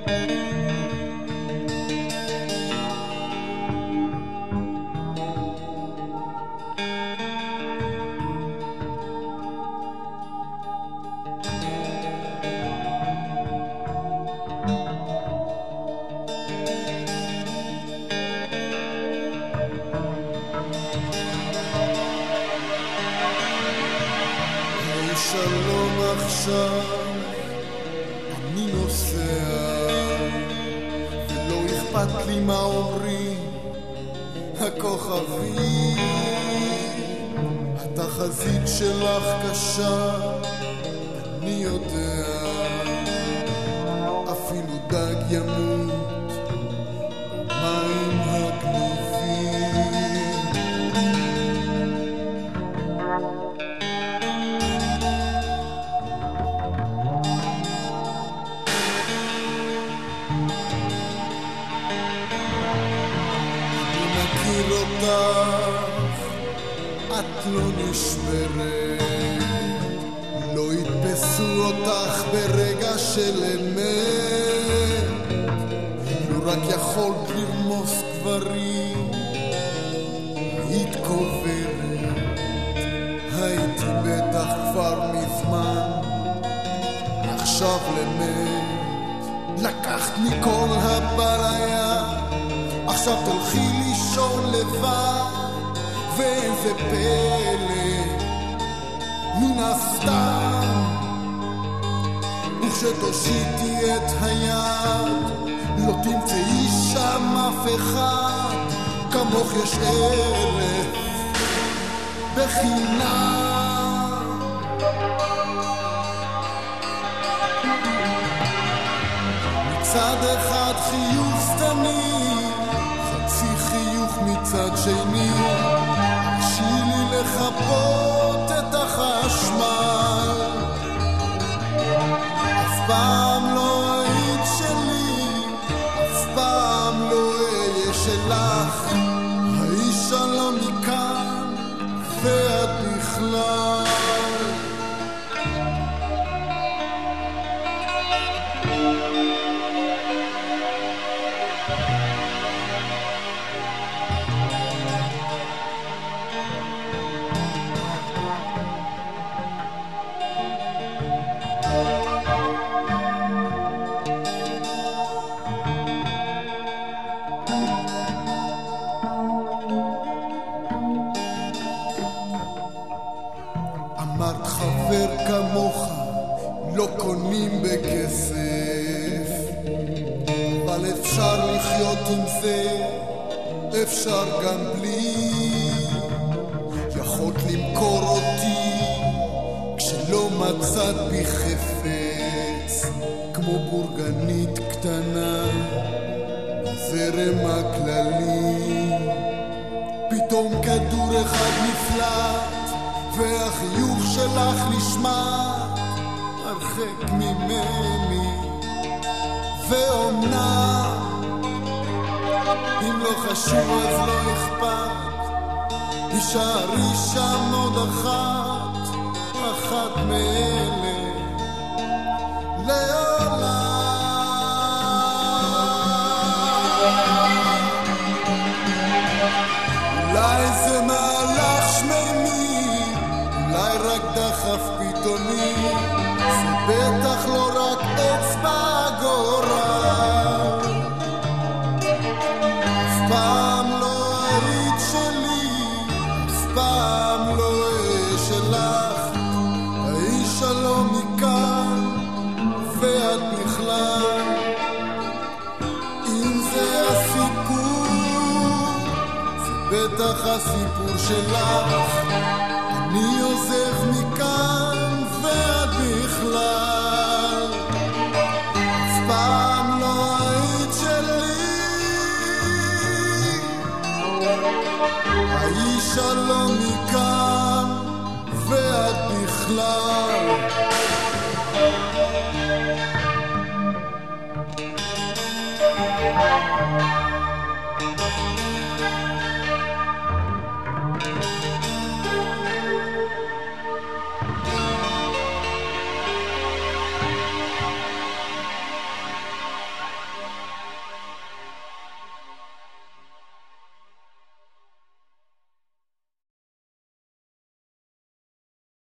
שלום עכשיו, אני נוסע, ולא אכפת לי מה אומרים הכוכבים. התחזית שלך קשה, אני יודע, אפילו דג ימות מים הגנובים. את לא נשברת, לא יתפסו אותך ברגע של אמת. לא רק יכולת לרמוס קברים, היית קוברת, הייתי בטח כבר מזמן. עכשיו למת, לקחת מכל הבליה, עכשיו תלכי לישון לבד. ואיזה פלא, מן הסתם, וכשתושיטי את היד לא תמצאי שם אף אחד, כמוך יש 1000 בחינם. מצד אחד חיוך סתמי, חצי חיוך מצד שני, לי לחפות את החשמל. אף פעם לא היית שלי, אף פעם לא אהיה שלך. האיש שלא מכאן ואת בכלל. אמרת חבר כמוך לא קונים בכסף, אבל אפשר לחיות עם זה, אפשר גם בלי. יכולת למכור אותי כשלא מצאת בי חפץ, כמו בורגנית קטנה בזרם הכללי. פתאום כדור אחד נפלט והחיוך שלך נשמע הרחק ממני. ואומנם אם לא חשוב אז לא אכפת, תישארי שם עוד אחת מאלה לעולם. אולי זה מהלך שמימי, אולי רק דחף פתאומי, זה בטח לא רק אצבע גורל. אף פעם לא היית שלי, אף פעם לא אהיה שלך. האיש שלא מכאן ואת בכלל. אם זה הסיפור, זה בטח הסיפור שלך. אני עוזב מכאן ואת בכלל. אף פעם לא היית שלי, האיש שלא מכאן ואת בכלל.